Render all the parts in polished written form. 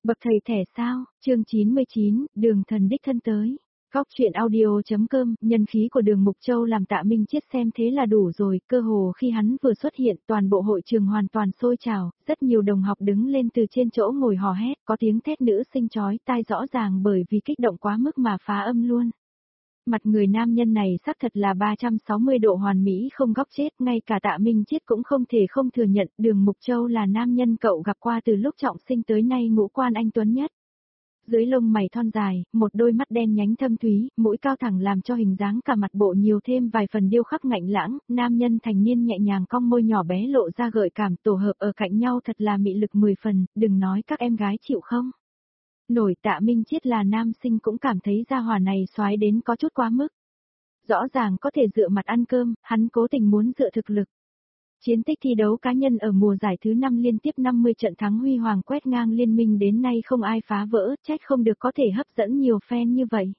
Bậc thầy thẻ sao, chương 99, Đường Thần đích thân tới. Góc truyện audio.com, nhân khí của Đường Mục Châu làm Tạ Minh Chiết xem thế là đủ rồi, cơ hồ khi hắn vừa xuất hiện toàn bộ hội trường hoàn toàn sôi trào, rất nhiều đồng học đứng lên từ trên chỗ ngồi hò hét, có tiếng thét nữ sinh chói tai rõ ràng bởi vì kích động quá mức mà phá âm luôn. Mặt người nam nhân này xác thật là 360 độ hoàn mỹ không góc chết, ngay cả Tạ Minh Chiết cũng không thể không thừa nhận Đường Mục Châu là nam nhân cậu gặp qua từ lúc trọng sinh tới nay ngũ quan anh tuấn nhất. Dưới lông mày thon dài, một đôi mắt đen nhánh thâm thúy, mũi cao thẳng làm cho hình dáng cả mặt bộ nhiều thêm vài phần điêu khắc ngạnh lãng, nam nhân thành niên nhẹ nhàng cong môi nhỏ bé lộ ra gợi cảm, tổ hợp ở cạnh nhau thật là mị lực 10 phần, đừng nói các em gái chịu không. Nổi Tạ Minh Chiết là nam sinh cũng cảm thấy gia hỏa này xoái đến có chút quá mức. Rõ ràng có thể dựa mặt ăn cơm, hắn cố tình muốn dựa thực lực. Chiến tích thi đấu cá nhân ở mùa giải thứ 5 liên tiếp 50 trận thắng huy hoàng quét ngang liên minh đến nay không ai phá vỡ, trách không được có thể hấp dẫn nhiều fan như vậy.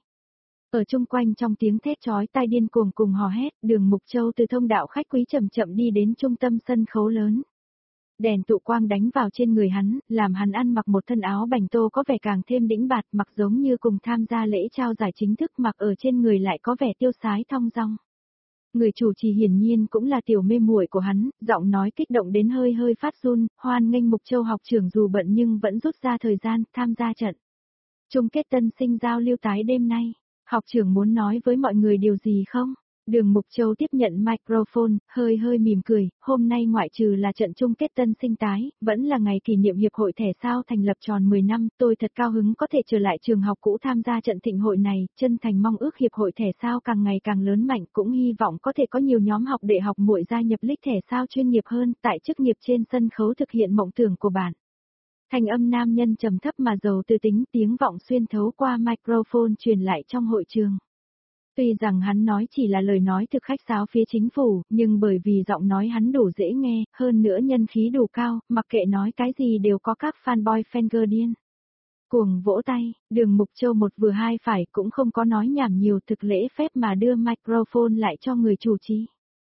Ở chung quanh trong tiếng thét chói tai điên cuồng cùng hò hét, Đường Mục Châu từ thông đạo khách quý chậm chậm đi đến trung tâm sân khấu lớn. Đèn tụ quang đánh vào trên người hắn, làm hắn ăn mặc một thân áo bành tô có vẻ càng thêm đĩnh bạt, mặc giống như cùng tham gia lễ trao giải chính thức, mặc ở trên người lại có vẻ tiêu sái thong dong. Người chủ trì hiển nhiên cũng là tiểu mê muội của hắn, giọng nói kích động đến hơi hơi phát run, hoan nghênh Mục Châu học trưởng dù bận nhưng vẫn rút ra thời gian tham gia trận chung kết tân sinh giao lưu tái đêm nay. Học trưởng muốn nói với mọi người điều gì không? Đường Mục Châu tiếp nhận microphone, hơi hơi mỉm cười, hôm nay ngoại trừ là trận chung kết tân sinh tái, vẫn là ngày kỷ niệm Hiệp hội Thể Thao thành lập tròn 10 năm, tôi thật cao hứng có thể trở lại trường học cũ tham gia trận thịnh hội này, chân thành mong ước Hiệp hội Thể Thao càng ngày càng lớn mạnh, cũng hy vọng có thể có nhiều nhóm học đệ học muội gia nhập lích thể thao chuyên nghiệp hơn, tại chức nghiệp trên sân khấu thực hiện mộng tưởng của bạn. Thanh âm nam nhân trầm thấp mà giàu tư tính, tiếng vọng xuyên thấu qua microphone truyền lại trong hội trường. Tuy rằng hắn nói chỉ là lời nói thực khách sáo phía chính phủ, nhưng bởi vì giọng nói hắn đủ dễ nghe, hơn nữa nhân khí đủ cao, mặc kệ nói cái gì đều có các fanboy fangirl điên. Cuồng vỗ tay, Đường Mục Châu một vừa hai phải cũng không có nói nhảm nhiều, thực lễ phép mà đưa microphone lại cho người chủ trì.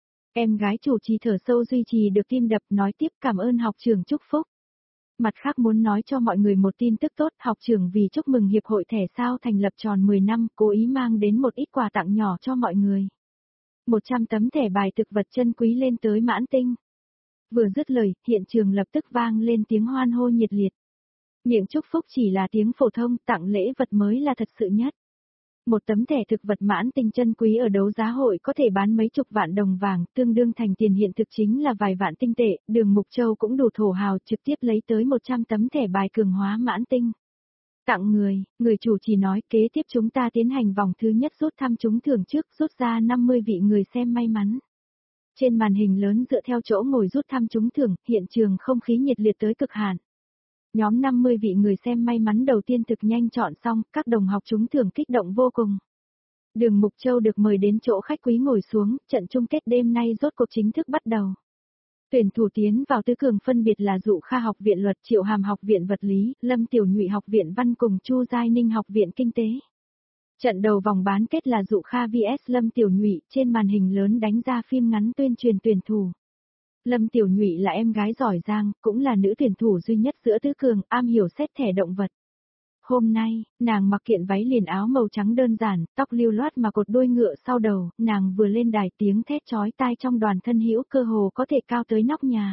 Em gái chủ trì thở sâu duy trì được tim đập, nói tiếp cảm ơn học trưởng chúc phúc. Mặt khác muốn nói cho mọi người một tin tức tốt, học trưởng vì chúc mừng Hiệp hội Thể Thao thành lập tròn 10 năm, cố ý mang đến một ít quà tặng nhỏ cho mọi người. 100 tấm thẻ bài thực vật chân quý lên tới mãn tinh. Vừa dứt lời, hiện trường lập tức vang lên tiếng hoan hô nhiệt liệt. Miệng chúc phúc chỉ là tiếng phổ thông, tặng lễ vật mới là thật sự nhất. Một tấm thẻ thực vật mãn tinh chân quý ở đấu giá hội có thể bán mấy chục vạn đồng vàng, tương đương thành tiền hiện thực chính là vài vạn tinh tệ, Đường Mục Châu cũng đủ thổ hào trực tiếp lấy tới 100 tấm thẻ bài cường hóa mãn tinh. Tặng người chủ trì nói kế tiếp chúng ta tiến hành vòng thứ nhất rút thăm trúng thưởng trước, rút ra 50 vị người xem may mắn. Trên màn hình lớn dựa theo chỗ ngồi rút thăm trúng thưởng, hiện trường không khí nhiệt liệt tới cực hạn. Nhóm 50 vị người xem may mắn đầu tiên thực nhanh chọn xong, các đồng học trúng thưởng kích động vô cùng. Đường Mục Châu được mời đến chỗ khách quý ngồi xuống, trận chung kết đêm nay rốt cuộc chính thức bắt đầu. Tuyển thủ tiến vào tứ cường phân biệt là Dụ Kha học viện luật, Triệu Hàm học viện vật lý, Lâm Tiểu Nhụy học viện văn cùng Chu Giai Ninh học viện kinh tế. Trận đầu vòng bán kết là Dụ Kha vs Lâm Tiểu Nhụy, trên màn hình lớn đánh ra phim ngắn tuyên truyền tuyển thủ. Lâm Tiểu Nhụy là em gái giỏi giang, cũng là nữ tuyển thủ duy nhất giữa tứ cường, am hiểu xét thẻ động vật. Hôm nay, nàng mặc kiện váy liền áo màu trắng đơn giản, tóc lưu loát mà cột đuôi ngựa sau đầu, nàng vừa lên đài tiếng thét chói tai trong đoàn thân hữu cơ hồ có thể cao tới nóc nhà.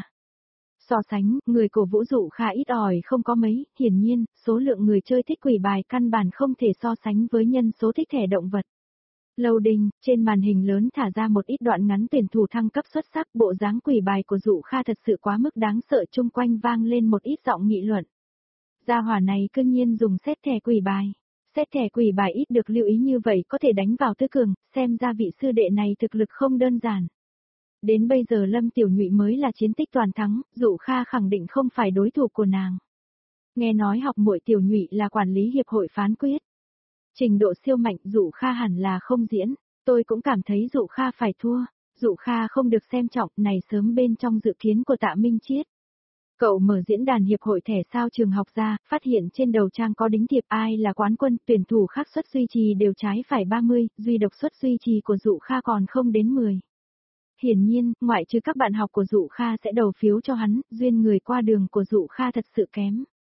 So sánh, người cổ vũ Dụ Kha ít ỏi không có mấy, hiển nhiên, số lượng người chơi thích quỷ bài căn bản không thể so sánh với nhân số thích thẻ động vật. Loading, trên màn hình lớn thả ra một ít đoạn ngắn tuyển thủ thăng cấp xuất sắc, bộ dáng quỷ bài của Dụ Kha thật sự quá mức đáng sợ, chung quanh vang lên một ít giọng nghị luận. Gia hỏa này cương nhiên dùng xét thẻ quỷ bài. Xét thẻ quỷ bài ít được lưu ý như vậy có thể đánh vào tứ cường, xem ra vị sư đệ này thực lực không đơn giản. Đến bây giờ Lâm Tiểu Nhụy mới là chiến tích toàn thắng, Dụ Kha khẳng định không phải đối thủ của nàng. Nghe nói học muội Tiểu Nhụy là quản lý hiệp hội phán quyết. Trình độ siêu mạnh, Dụ Kha hẳn là không diễn, tôi cũng cảm thấy Dụ Kha phải thua, Dụ Kha không được xem trọng, này sớm bên trong dự kiến của Tạ Minh Chiết. Cậu mở diễn đàn hiệp hội thể thao trường học ra, phát hiện trên đầu trang có đính thiệp ai là quán quân, tuyển thủ khác suất duy trì đều trái phải 30, duy độc suất duy trì của Dụ Kha còn không đến 10. Hiển nhiên, ngoại trừ các bạn học của Dụ Kha sẽ đầu phiếu cho hắn, duyên người qua đường của Dụ Kha thật sự kém.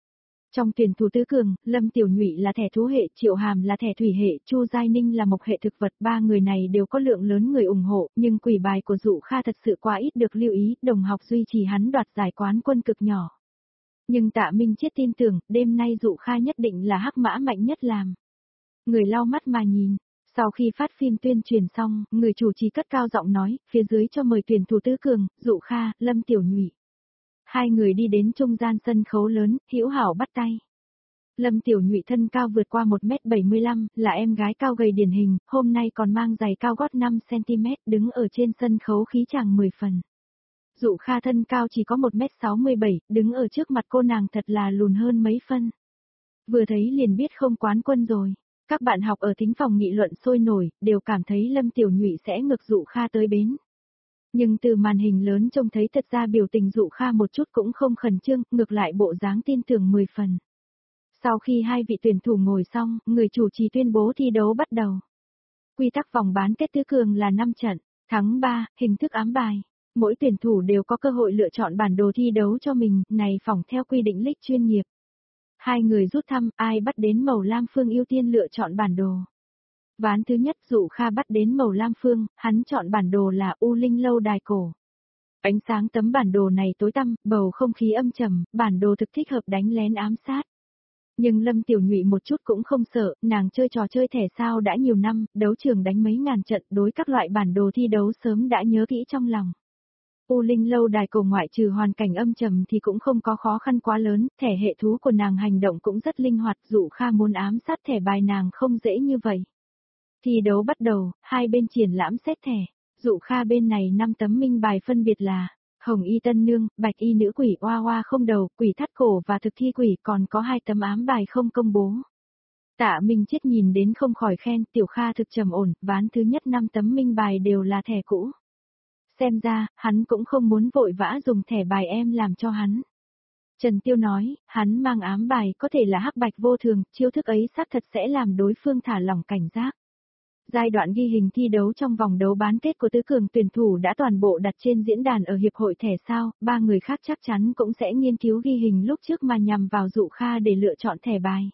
Trong tuyển thủ tứ cường, Lâm Tiểu Nhụy là thẻ thú hệ, Triệu Hàm là thẻ thủy hệ, Chu Giai Ninh là mộc hệ thực vật, ba người này đều có lượng lớn người ủng hộ, nhưng quỷ bài của Dụ Kha thật sự quá ít được lưu ý, đồng học duy trì hắn đoạt giải quán quân cực nhỏ. Nhưng Tạ Minh Chiết tin tưởng, đêm nay Dụ Kha nhất định là hắc mã mạnh nhất làm. Người lau mắt mà nhìn. Sau khi phát phim tuyên truyền xong, người chủ trì cất cao giọng nói, phía dưới cho mời tuyển thủ tứ cường, Dụ Kha, Lâm Tiểu Nhụy. Hai người đi đến trung gian sân khấu lớn, hữu hảo bắt tay. Lâm Tiểu Nhụy thân cao vượt qua 1m75, là em gái cao gầy điển hình, hôm nay còn mang giày cao gót 5cm, đứng ở trên sân khấu khí chàng 10 phần. Dụ Kha thân cao chỉ có 1m67, đứng ở trước mặt cô nàng thật là lùn hơn mấy phân. Vừa thấy liền biết không quán quân rồi. Các bạn học ở thính phòng nghị luận sôi nổi, đều cảm thấy Lâm Tiểu Nhụy sẽ ngược Dụ Kha tới bến. Nhưng từ màn hình lớn trông thấy thật ra biểu tình Dụ Kha một chút cũng không khẩn trương, ngược lại bộ dáng tin tưởng 10 phần. Sau khi hai vị tuyển thủ ngồi xong, người chủ trì tuyên bố thi đấu bắt đầu. Quy tắc vòng bán kết tứ cường là 5 trận, thắng 3, hình thức ám bài. Mỗi tuyển thủ đều có cơ hội lựa chọn bản đồ thi đấu cho mình, này phỏng theo quy định league chuyên nghiệp. Hai người rút thăm, ai bắt đến màu lam phương ưu tiên lựa chọn bản đồ. Ván thứ nhất Dụ Kha bắt đến màu lam phương, hắn chọn bản đồ là U Linh lâu đài cổ. Ánh sáng tấm bản đồ này tối tăm, bầu không khí âm trầm, bản đồ thực thích hợp đánh lén ám sát. Nhưng Lâm Tiểu Nhụy một chút cũng không sợ, nàng chơi trò chơi thẻ sao đã nhiều năm, đấu trường đánh mấy ngàn trận đối các loại bản đồ thi đấu sớm đã nhớ kỹ trong lòng. U Linh lâu đài cổ ngoại trừ hoàn cảnh âm trầm thì cũng không có khó khăn quá lớn, thẻ hệ thú của nàng hành động cũng rất linh hoạt, Dụ Kha muốn ám sát thẻ bài nàng không dễ như vậy. Thi đấu bắt đầu, hai bên triển lãm xét thẻ, Dụ Kha bên này 5 tấm minh bài phân biệt là hồng y tân nương, bạch y nữ quỷ oa oa không đầu, quỷ thắt cổ và thực thi quỷ, còn có 2 tấm ám bài không công bố. Tạ Minh Chiết nhìn đến không khỏi khen, Tiểu Kha thực trầm ổn, ván thứ nhất 5 tấm minh bài đều là thẻ cũ. Xem ra, hắn cũng không muốn vội vã dùng thẻ bài em làm cho hắn. Trần Tiêu nói, hắn mang ám bài có thể là hắc bạch vô thường, chiêu thức ấy xác thật sẽ làm đối phương thả lỏng cảnh giác. Giai đoạn ghi hình thi đấu trong vòng đấu bán kết của tứ cường tuyển thủ đã toàn bộ đặt trên diễn đàn ở Hiệp hội Thể Sao, 3 người khác chắc chắn cũng sẽ nghiên cứu ghi hình lúc trước mà nhằm vào Dụ Kha để lựa chọn thẻ bài.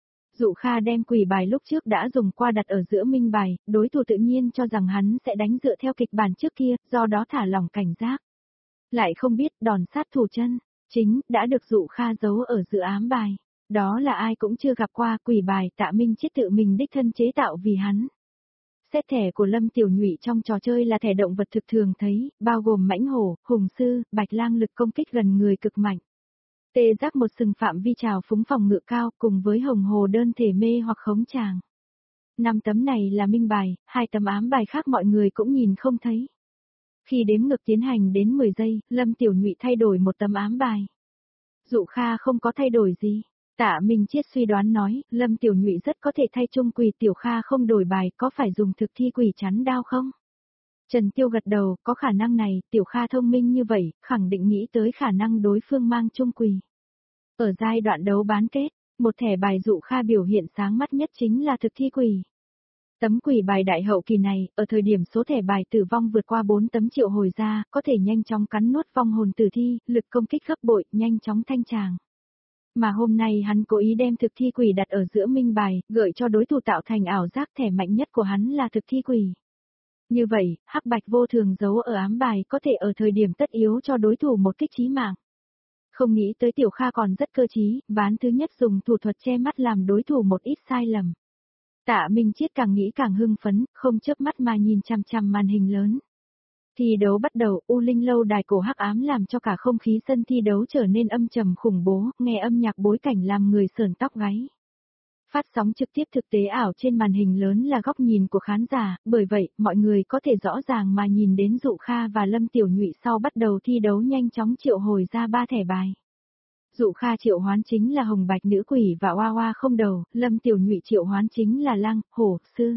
Dụ Kha đem quỷ bài lúc trước đã dùng qua đặt ở giữa minh bài, đối thủ tự nhiên cho rằng hắn sẽ đánh dựa theo kịch bản trước kia, do đó thả lỏng cảnh giác. Lại không biết đòn sát thủ chân, chính, đã được Dụ Kha giấu ở giữa ám bài. Đó là ai cũng chưa gặp qua, quỷ bài Tạ Minh Chiết tự mình đích thân chế tạo vì hắn. Xét thẻ của Lâm Tiểu Nhụy trong trò chơi là thẻ động vật thực thường thấy, bao gồm mãnh hổ, hùng sư, bạch lang lực công kích gần người cực mạnh. Tê giác một sừng phạm vi trào phúng phòng ngự cao cùng với hồng hồ đơn thể mê hoặc khống tràng. 5 tấm này là minh bài, 2 tấm ám bài khác mọi người cũng nhìn không thấy. Khi đếm ngược tiến hành đến 10 giây, Lâm Tiểu Nhụy thay đổi một tấm ám bài. Dụ Kha không có thay đổi gì. Tạ Minh Chiết suy đoán nói, Lâm Tiểu Nhụy rất có thể thay chung quỷ, Tiểu Kha không đổi bài, có phải dùng thực thi quỷ chắn đao không? Trần Tiêu gật đầu, có khả năng này, Tiểu Kha thông minh như vậy, khẳng định nghĩ tới khả năng đối phương mang chung quỷ. Ở giai đoạn đấu bán kết, một thẻ bài Dụ Kha biểu hiện sáng mắt nhất chính là thực thi quỷ. Tấm quỷ bài đại hậu kỳ này, ở thời điểm số thẻ bài tử vong vượt qua 4 tấm triệu hồi ra, có thể nhanh chóng cắn nuốt vong hồn tử thi, lực công kích gấp bội, nhanh chóng thanh tràng. Mà hôm nay hắn cố ý đem thực thi quỷ đặt ở giữa minh bài, gợi cho đối thủ tạo thành ảo giác thẻ mạnh nhất của hắn là thực thi quỷ. Như vậy, hắc bạch vô thường giấu ở ám bài có thể ở thời điểm tất yếu cho đối thủ một kích chí mạng. Không nghĩ tới Tiểu Kha còn rất cơ trí, ván thứ nhất dùng thủ thuật che mắt làm đối thủ một ít sai lầm. Tạ Minh Chiết càng nghĩ càng hưng phấn, không chớp mắt mà nhìn chằm chằm màn hình lớn. Thi đấu bắt đầu, U Linh lâu đài cổ hắc ám làm cho cả không khí sân thi đấu trở nên âm trầm khủng bố, nghe âm nhạc bối cảnh làm người sởn tóc gáy. Phát sóng trực tiếp thực tế ảo trên màn hình lớn là góc nhìn của khán giả, bởi vậy, mọi người có thể rõ ràng mà nhìn đến Dụ Kha và Lâm Tiểu Nhụy sau bắt đầu thi đấu nhanh chóng triệu hồi ra 3 thẻ bài. Dụ Kha triệu hoán chính là hồng bạch nữ quỷ và oa oa không đầu, Lâm Tiểu Nhụy triệu hoán chính là lang, hổ, sư.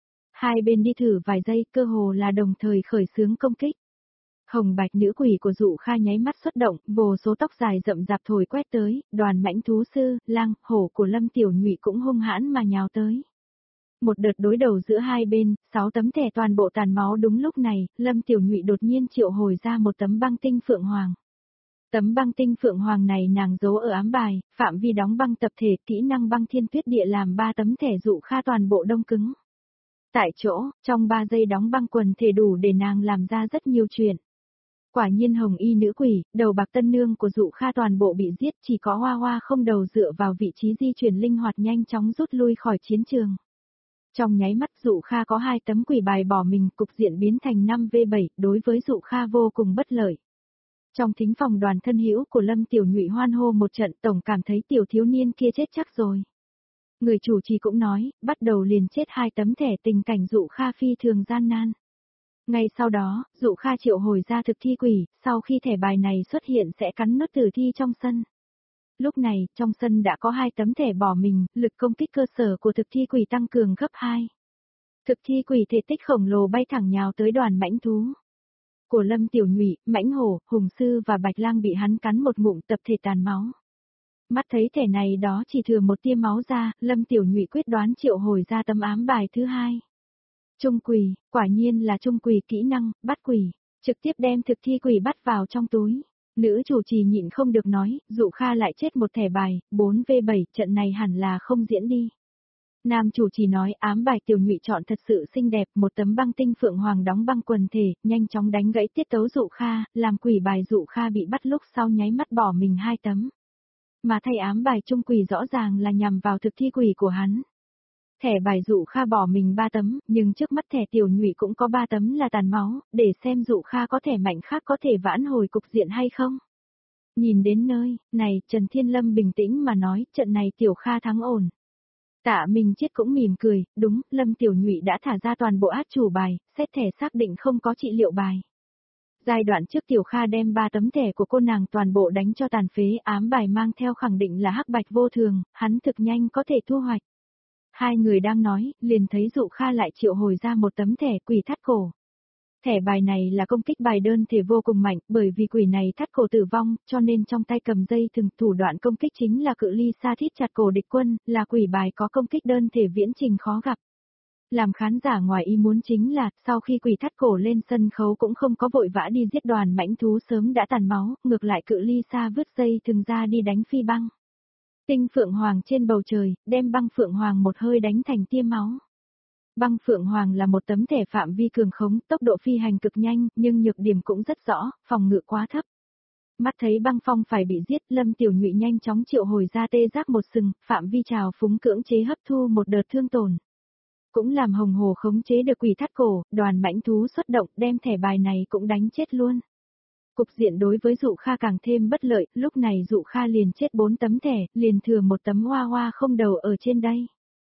Hai bên đi thử vài giây, cơ hồ là đồng thời khởi xướng công kích. Hồng bạch nữ quỷ của Dụ Kha nháy mắt xuất động, vô số tóc dài rậm rạp thổi quét tới, đoàn mãnh thú sư, lang, hổ của Lâm Tiểu Nhụy cũng hung hãn mà nhào tới. Một đợt đối đầu giữa hai bên, 6 tấm thẻ toàn bộ tàn máu đúng lúc này, Lâm Tiểu Nhụy đột nhiên triệu hồi ra một tấm băng tinh phượng hoàng. Tấm băng tinh phượng hoàng này nàng giấu ở ám bài, phạm vi đóng băng tập thể, kỹ năng băng thiên tuyết địa làm 3 tấm thẻ dụ kha toàn bộ đông cứng. Tại chỗ, trong 3 giây đóng băng quần thể đủ để nàng làm ra rất nhiều chuyện. Quả nhiên hồng y nữ quỷ, đầu bạc tân nương của dụ kha toàn bộ bị giết, chỉ có hoa hoa không đầu dựa vào vị trí di chuyển linh hoạt nhanh chóng rút lui khỏi chiến trường. Trong nháy mắt dụ kha có 2 tấm quỷ bài bỏ mình, cục diện biến thành 5v7, đối với dụ kha vô cùng bất lợi. Trong thính phòng đoàn thân hữu của Lâm Tiểu Nhụy hoan hô một trận, tổng cảm thấy tiểu thiếu niên kia chết chắc rồi. Người chủ trì cũng nói, bắt đầu liền chết 2 tấm thẻ, tình cảnh dụ kha phi thường gian nan. Ngay sau đó, dụ kha triệu hồi ra thực thi quỷ, sau khi thẻ bài này xuất hiện sẽ cắn nốt tử thi trong sân. Lúc này, trong sân đã có 2 tấm thẻ bỏ mình, lực công kích cơ sở của thực thi quỷ tăng cường gấp 2. Thực thi quỷ thể tích khổng lồ bay thẳng nhào tới đoàn mãnh thú. Của Lâm Tiểu Nhụy, mãnh hổ, hùng sư và bạch lang bị hắn cắn một ngụm tập thể tàn máu. Mắt thấy thẻ này đó chỉ thừa một tia máu ra, Lâm Tiểu Nhụy quyết đoán triệu hồi ra tấm ám bài thứ 2. Trung quỷ, quả nhiên là trung quỷ kỹ năng, bắt quỷ, trực tiếp đem thực thi quỷ bắt vào trong túi. Nữ chủ trì nhịn không được nói, dụ kha lại chết một thẻ bài, 4v7, trận này hẳn là không diễn đi. Nam chủ trì nói ám bài Tiểu Nhụy chọn thật sự xinh đẹp, một tấm băng tinh phượng hoàng đóng băng quần thể, nhanh chóng đánh gãy tiết tấu dụ kha, làm quỷ bài dụ kha bị bắt lúc sau nháy mắt bỏ mình 2 tấm. Mà thay ám bài trung quỷ rõ ràng là nhằm vào thực thi quỷ của hắn. Thẻ bài dụ kha bỏ mình 3 tấm, nhưng trước mắt thẻ Tiểu Nhụy cũng có 3 tấm là tàn máu, để xem dụ kha có thẻ mạnh khác có thể vãn hồi cục diện hay không. Nhìn đến nơi, này, Trần Thiên Lâm bình tĩnh mà nói, trận này Tiểu Kha thắng ổn. Tạ Minh Chiết cũng mỉm cười, đúng, Lâm Tiểu Nhụy đã thả ra toàn bộ át chủ bài, xét thẻ xác định không có trị liệu bài. Giai đoạn trước Tiểu Kha đem 3 tấm thẻ của cô nàng toàn bộ đánh cho tàn phế, ám bài mang theo khẳng định là hắc bạch vô thường, hắn thực nhanh có thể thu hoạch. Hai người đang nói, liền thấy dụ Kha lại triệu hồi ra một tấm thẻ quỷ thắt cổ. Thẻ bài này là công kích bài đơn thể vô cùng mạnh, bởi vì quỷ này thắt cổ tử vong, cho nên trong tay cầm dây thừng, thủ đoạn công kích chính là cự ly xa thít chặt cổ địch quân, là quỷ bài có công kích đơn thể viễn trình khó gặp. Làm khán giả ngoài ý muốn chính là, sau khi quỷ thắt cổ lên sân khấu cũng không có vội vã đi giết đoàn mãnh thú sớm đã tàn máu, ngược lại cự ly xa vứt dây thừng ra đi đánh phi băng. Tinh phượng hoàng trên bầu trời, đem băng phượng hoàng một hơi đánh thành tia máu. Băng phượng hoàng là một tấm thẻ phạm vi cường khống, tốc độ phi hành cực nhanh, nhưng nhược điểm cũng rất rõ, phòng ngự quá thấp. Mắt thấy băng phong phải bị giết, Lâm Tiểu Nhụy nhanh chóng triệu hồi ra tê giác một sừng, phạm vi trào phúng cưỡng chế hấp thu một đợt thương tổn. Cũng làm hồng hồ khống chế được quỷ thắt cổ, đoàn mãnh thú xuất động đem thẻ bài này cũng đánh chết luôn. Cục diện đối với dụ Kha càng thêm bất lợi, lúc này dụ Kha liền chết 4 tấm thẻ, liền thừa một tấm hoa hoa không đầu ở trên đây.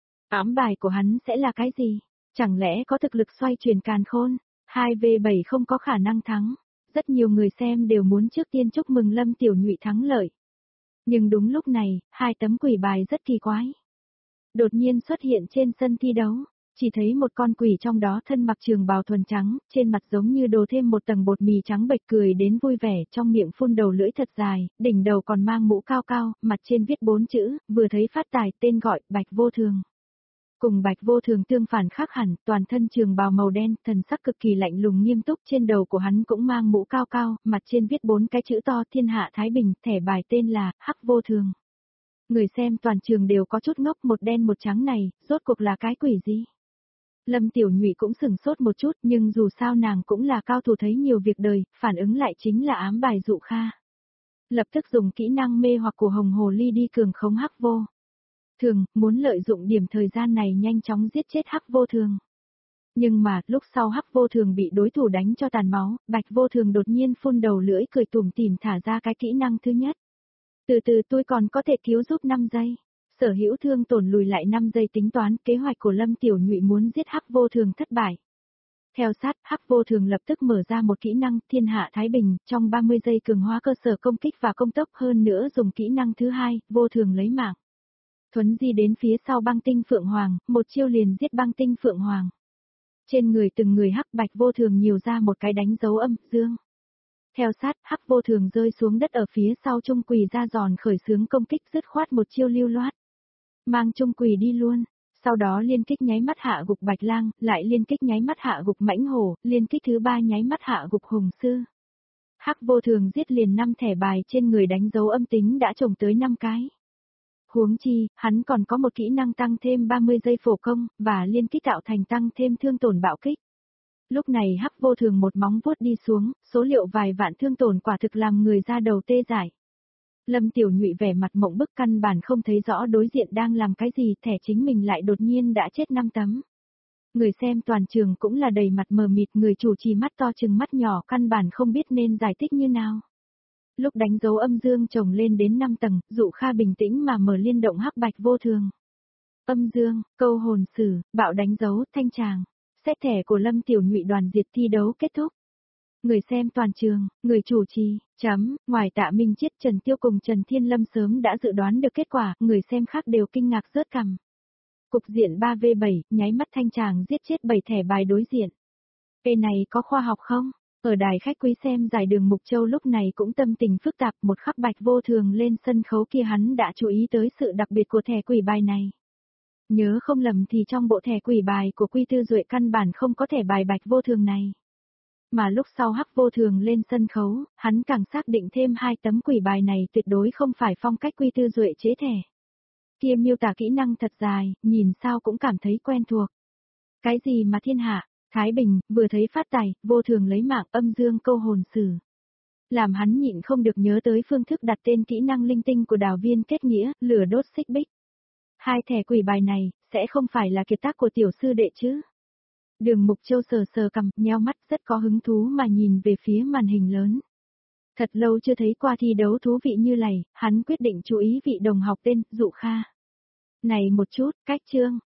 Ám bài của hắn sẽ là cái gì? Chẳng lẽ có thực lực xoay chuyển càn khôn? 2v7 không có khả năng thắng. Rất nhiều người xem đều muốn trước tiên chúc mừng Lâm Tiểu Nhụy thắng lợi. Nhưng đúng lúc này, 2 tấm quỷ bài rất kỳ quái. Đột nhiên xuất hiện trên sân thi đấu. Chỉ thấy một con quỷ trong đó thân mặc trường bào thuần trắng, trên mặt giống như đồ thêm một tầng bột mì trắng bệch cười đến vui vẻ, trong miệng phun đầu lưỡi thật dài, đỉnh đầu còn mang mũ cao cao, mặt trên viết 4 chữ, vừa thấy phát tài, tên gọi, Bạch Vô Thường. Cùng Bạch Vô Thường tương phản khác hẳn, toàn thân trường bào màu đen, thần sắc cực kỳ lạnh lùng nghiêm túc, trên đầu của hắn cũng mang mũ cao cao, mặt trên viết 4 cái chữ to Thiên Hạ Thái Bình, thẻ bài tên là Hắc Vô Thường. Người xem toàn trường đều có chút ngốc, một đen một trắng này, rốt cuộc là cái quỷ gì? Lâm Tiểu Nhụy cũng sửng sốt một chút, nhưng dù sao nàng cũng là cao thủ thấy nhiều việc đời, phản ứng lại chính là ám bài dụ Kha. Lập tức dùng kỹ năng mê hoặc của Hồng Hồ Ly đi cường khống Hắc Vô Thường, muốn lợi dụng điểm thời gian này nhanh chóng giết chết Hắc Vô Thường. Nhưng mà, lúc sau Hắc Vô Thường bị đối thủ đánh cho tàn máu, Bạch Vô Thường đột nhiên phun đầu lưỡi cười tủm tỉm thả ra cái kỹ năng thứ nhất. Từ từ tôi còn có thể cứu giúp 5 giây. Sở hữu thương tổn lùi lại 5 giây tính toán, kế hoạch của Lâm Tiểu Nhụy muốn giết Hắc Vô Thường thất bại. Theo sát, Hắc Vô Thường lập tức mở ra một kỹ năng Thiên Hạ Thái Bình, trong 30 giây cường hóa cơ sở công kích và công tốc, hơn nữa dùng kỹ năng thứ 2, Vô Thường lấy mạng. Thuấn di đến phía sau băng tinh Phượng Hoàng, một chiêu liền giết băng tinh Phượng Hoàng. Trên người từng người Hắc Bạch Vô Thường nhiều ra một cái đánh dấu âm dương. Theo sát, Hắc Vô Thường rơi xuống đất ở phía sau Trung Quỳ ra giòn khởi xướng công kích dứt khoát một chiêu lưu loát. Mang Trung Quỳ đi luôn, sau đó liên kích nháy mắt hạ gục Bạch Lang, lại liên kích nháy mắt hạ gục Mãnh Hổ, liên kích thứ 3 nháy mắt hạ gục Hùng Sư. Hắc Vô Thường giết liền 5 thẻ bài trên người đánh dấu âm tính đã trồng tới 5 cái. Huống chi, hắn còn có một kỹ năng tăng thêm 30 giây phổ công, và liên kích tạo thành tăng thêm thương tổn bạo kích. Lúc này Hắc Vô Thường một móng vuốt đi xuống, số liệu vài vạn thương tổn quả thực làm người ra đầu tê dại. Lâm Tiểu Nhụy vẻ mặt mộng bức căn bản không thấy rõ đối diện đang làm cái gì, thẻ chính mình lại đột nhiên đã chết 5 tấm. Người xem toàn trường cũng là đầy mặt mờ mịt, người chủ trì mắt to chừng mắt nhỏ căn bản không biết nên giải thích như nào. Lúc đánh dấu âm dương chồng lên đến 5 tầng, Dụ Kha bình tĩnh mà mở liên động hắc bạch vô thường. Âm dương, câu hồn sử, bạo đánh dấu, thanh tràng. Xét thẻ của Lâm Tiểu Nhụy đoàn diệt thi đấu kết thúc. Người xem toàn trường, người chủ trì, ngoài Tạ Minh Chiết, Trần Tiêu cùng Trần Thiên Lâm sớm đã dự đoán được kết quả, người xem khác đều kinh ngạc rớt cằm. Cục diện 3v7, nháy mắt thanh tràng giết chết 7 thẻ bài đối diện. Cái này có khoa học không? Ở đài khách quý xem giải Đường Mục Châu lúc này cũng tâm tình phức tạp, một khắc bạch vô thường lên sân khấu kia hắn đã chú ý tới sự đặc biệt của thẻ quỷ bài này. Nhớ không lầm thì trong bộ thẻ quỷ bài của Quy Tư Duệ căn bản không có thẻ bài bạch vô thường này. Mà lúc sau Hắc Vô Thường lên sân khấu, hắn càng xác định thêm 2 tấm quỷ bài này tuyệt đối không phải phong cách Quy Tư Duệ chế thẻ. Kia miêu tả kỹ năng thật dài, nhìn sao cũng cảm thấy quen thuộc. Cái gì mà thiên hạ, Thái Bình, vừa thấy phát tài, Vô Thường lấy mạng âm dương câu hồn sử. Làm hắn nhịn không được nhớ tới phương thức đặt tên kỹ năng linh tinh của Đào Viên kết nghĩa, lửa đốt xích bích. 2 thẻ quỷ bài này, sẽ không phải là kiệt tác của tiểu sư đệ chứ? Đường Mục Châu sờ sờ cằm, nheo mắt rất có hứng thú mà nhìn về phía màn hình lớn. Thật lâu chưa thấy qua thi đấu thú vị như này, hắn quyết định chú ý vị đồng học tên Dụ Kha. Này một chút, cách chương,